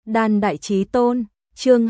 Đan Đại Chí Tôn, chương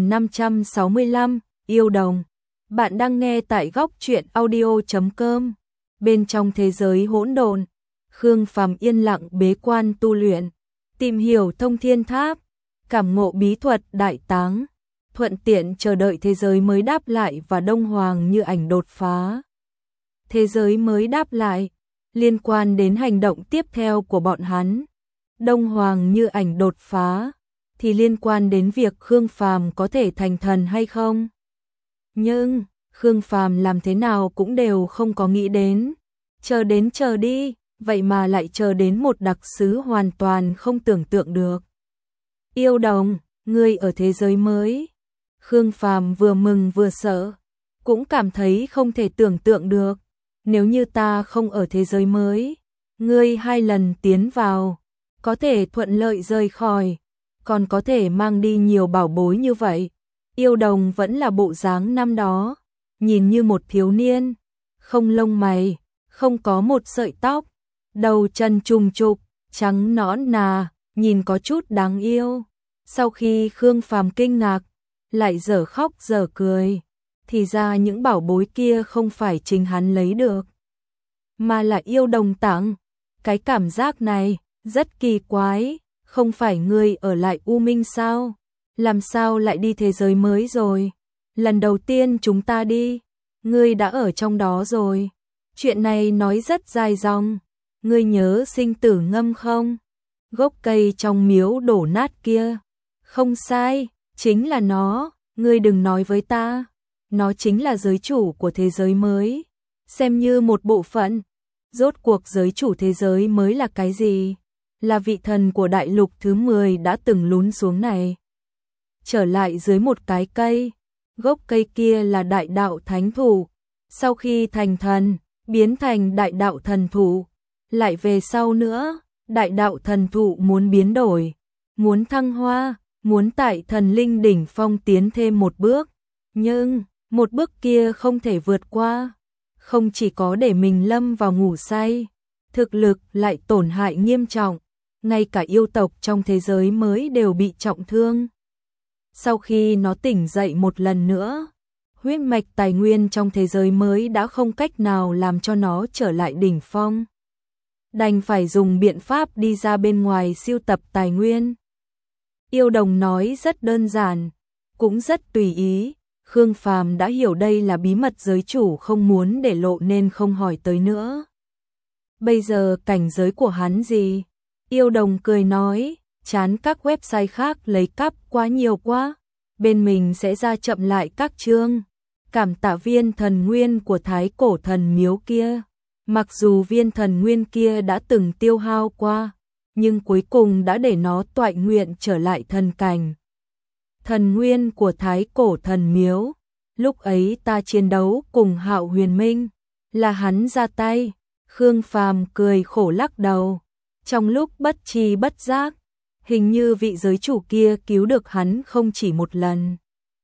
2565, yêu đồng. Bạn đang nghe tại góc truyện audio.com. Bên trong thế giới hỗn độn, Khương Phàm yên lặng bế quan tu luyện, tìm hiểu thông thiên tháp, cảm ngộ bí thuật đại táng, thuận tiện chờ đợi thế giới mới đáp lại và Đông Hoàng Như Ảnh đột phá. Thế giới mới đáp lại, liên quan đến hành động tiếp theo của bọn hắn. Đông Hoàng Như Ảnh đột phá thì liên quan đến việc Khương Phàm có thể thành thần hay không. Nhưng Khương Phàm làm thế nào cũng đều không có nghĩ đến. Chờ đi, vậy mà lại chờ đến một đặc sứ hoàn toàn không tưởng tượng được. Yêu đồng, ngươi ở thế giới mới. Khương Phàm vừa mừng vừa sợ, cũng cảm thấy không thể tưởng tượng được. Nếu như ta không ở thế giới mới, ngươi 2 lần tiến vào, có thể thuận lợi rời khỏi, còn có thể mang đi nhiều bảo bối như vậy. Yêu đồng vẫn là bộ dáng năm đó, nhìn như một thiếu niên, không lông mày, không có một sợi tóc, đầu chân trùng trục, trắng nõn nà, nhìn có chút đáng yêu. Sau khi Khương Phàm kinh ngạc, lại dở khóc dở cười, thì ra những bảo bối kia không phải chính hắn lấy được, mà là yêu đồng tặng. Cái cảm giác này rất kỳ quái, không phải ngươi ở lại U Minh sao? Làm sao lại đi thế giới mới rồi? Lần đầu tiên chúng ta đi, ngươi đã ở trong đó rồi. Chuyện này nói rất dài dòng, ngươi nhớ sinh tử ngâm không? Gốc cây trong miếu đổ nát kia. Không sai, chính là nó, ngươi đừng nói với ta. Nó chính là giới chủ của thế giới mới, xem như một bộ phận. Rốt cuộc giới chủ thế giới mới là cái gì? Là vị thần của đại lục thứ 10 đã từng lún xuống này. Trở lại dưới một cái cây, gốc cây kia là đại đạo thánh thụ. Sau khi thành thần, biến thành đại đạo thần thụ. Lại về sau nữa, đại đạo thần thụ muốn biến đổi, muốn thăng hoa, muốn tại thần linh đỉnh phong tiến thêm một bước. Nhưng, một bước kia không thể vượt qua. Không chỉ có để mình lâm vào ngủ say, thực lực lại tổn hại nghiêm trọng, ngay cả yêu tộc trong thế giới mới đều bị trọng thương. Sau khi nó tỉnh dậy một lần nữa, huyết mạch tài nguyên trong thế giới mới đã không cách nào làm cho nó trở lại đỉnh phong. Đành phải dùng biện pháp đi ra bên ngoài sưu tập tài nguyên. Yêu đồng nói rất đơn giản, cũng rất tùy ý. Khương Phàm đã hiểu đây là bí mật giới chủ không muốn để lộ nên không hỏi tới nữa. Bây giờ cảnh giới của hắn gì? Yêu đồng cười nói, chán các website khác lấy cắp quá nhiều quá, bên mình sẽ ra chậm lại các chương. Cảm tạ viên thần nguyên của Thái Cổ Thần Miếu kia. Mặc dù viên thần nguyên kia đã từng tiêu hao qua, nhưng cuối cùng đã để nó toại nguyện trở lại thần cảnh. Thần nguyên của Thái Cổ Thần Miếu, lúc ấy ta chiến đấu cùng Hạo Huyền Minh, là hắn ra tay. Khương Phàm cười khổ lắc đầu, trong lúc bất tri bất giác, hình như vị giới chủ kia cứu được hắn không chỉ một lần.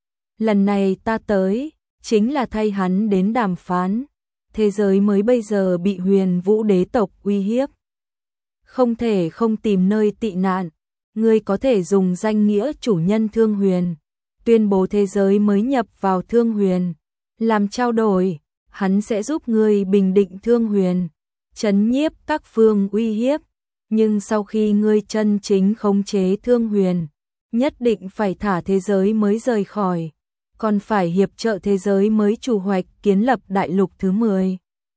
Lần này ta tới, chính là thay hắn đến đàm phán. Thế giới mới bây giờ bị Huyền Vũ đế tộc uy hiếp, không thể không tìm nơi tị nạn. Ngươi có thể dùng danh nghĩa chủ nhân Thương Huyền, tuyên bố thế giới mới nhập vào Thương Huyền, làm trao đổi, hắn sẽ giúp ngươi bình định Thương Huyền, trấn nhiếp các phương uy hiếp. Nhưng sau khi ngươi chân chính khống chế Thương Huyền, nhất định phải thả thế giới mới rời khỏi, còn phải hiệp trợ thế giới mới chủ hoạch kiến lập đại lục thứ 10.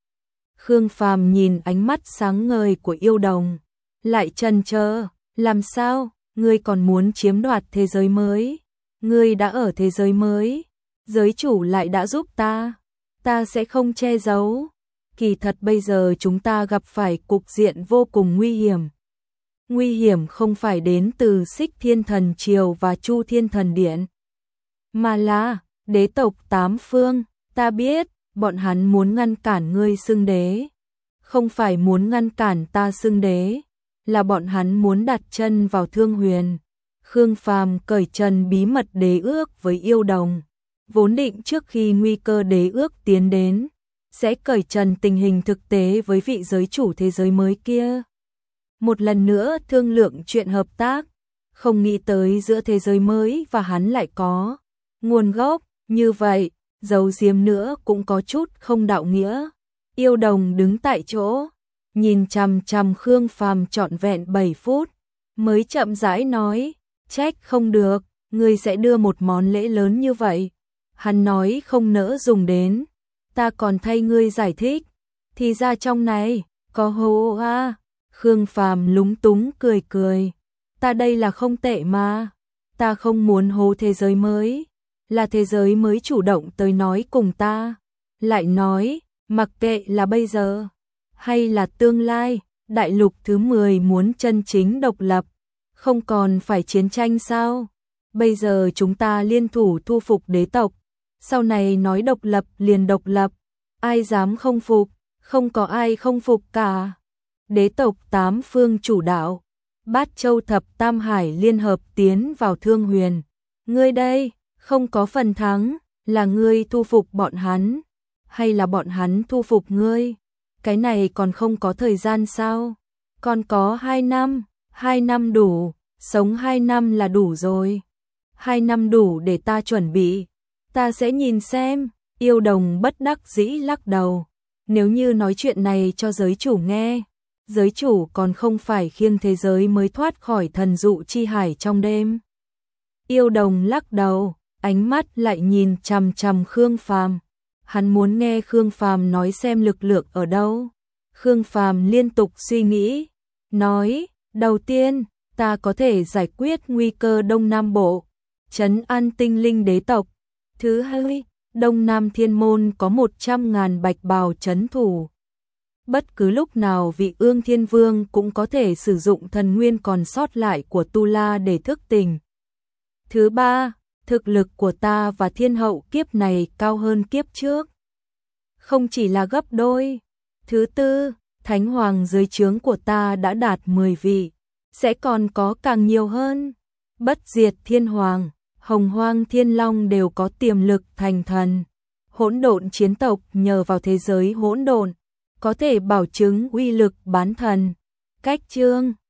Khương Phàm nhìn ánh mắt sáng ngời của yêu đồng, lại chần chờ. Làm sao, ngươi còn muốn chiếm đoạt thế giới mới? Ngươi đã ở thế giới mới, giới chủ lại đã giúp ta sẽ không che giấu. Kỳ thật bây giờ chúng ta gặp phải cục diện vô cùng nguy hiểm. Nguy hiểm không phải đến từ Xích Thiên Thần Triều và Chu Thiên Thần Điện, mà là đế tộc 8 phương. Ta biết, bọn hắn muốn ngăn cản ngươi xưng đế, không phải muốn ngăn cản ta xưng đế, là bọn hắn muốn đặt chân vào Thương Huyền. Khương Phàm cởi trần bí mật đế ước với yêu đồng, vốn định trước khi nguy cơ đế ước tiến đến, sẽ cởi trần tình hình thực tế với vị giới chủ thế giới mới kia. Một lần nữa thương lượng chuyện hợp tác, không nghĩ tới giữa thế giới mới và hắn lại có nguồn gốc như vậy, giấu giếm nữa cũng có chút không đạo nghĩa. Yêu Đồng đứng tại chỗ, nhìn chằm chằm Khương Phàm trọn vẹn 7 phút, mới chậm rãi nói, trách không được, ngươi sẽ đưa một món lễ lớn như vậy. Hắn nói không nỡ dùng đến, ta còn thay ngươi giải thích, thì ra trong này có hố a. Khương Phàm lúng túng cười cười, ta đây là không tệ mà, ta không muốn hố thế giới mới, là thế giới mới chủ động tới nói cùng ta, lại nói, mặc kệ là bây giờ hay là tương lai, đại lục thứ 10 muốn chân chính độc lập, không còn phải chiến tranh sao? Bây giờ chúng ta liên thủ thu phục đế tộc, sau này nói độc lập liền độc lập, ai dám không phục, không có ai không phục cả. Đế tộc 8 phương chủ đạo, Bát Châu thập tam hải liên hợp tiến vào Thương Huyền. Ngươi đây, không có phần thắng, là ngươi thu phục bọn hắn, hay là bọn hắn thu phục ngươi? Cái này còn không có thời gian sao? Còn có 2 năm đủ, sống 2 năm là đủ rồi. 2 năm đủ để ta chuẩn bị, ta sẽ nhìn xem. Yêu Đồng bất đắc dĩ lắc đầu, nếu như nói chuyện này cho giới chủ nghe, giới chủ còn không phải khiêng thế giới mới thoát khỏi thần dụ chi hải trong đêm. Yêu Đồng lắc đầu, ánh mắt lại nhìn chằm chằm Khương Phàm. Hắn muốn nghe Khương Phàm nói xem lực lượng ở đâu. Khương Phàm liên tục suy nghĩ, nói, đầu tiên, ta có thể giải quyết nguy cơ Đông Nam Bộ, trấn an tinh linh đế tộc. Thứ hai, Đông Nam Thiên Môn có 100.000 bạch bào trấn thủ. Bất cứ lúc nào vị Ương Thiên Vương cũng có thể sử dụng thần nguyên còn sót lại của Tu La để thức tỉnh. Thứ ba, thực lực của ta và thiên hậu kiếp này cao hơn kiếp trước, không chỉ là gấp đôi. Thứ tư, Thánh Hoàng dưới trướng của ta đã đạt 10 vị, sẽ còn có càng nhiều hơn. Bất Diệt Thiên Hoàng, Hồng Hoang Thiên Long đều có tiềm lực thành thần. Hỗn độn chiến tộc nhờ vào thế giới hỗn độn, có thể bảo chứng uy lực bán thần. Cách chương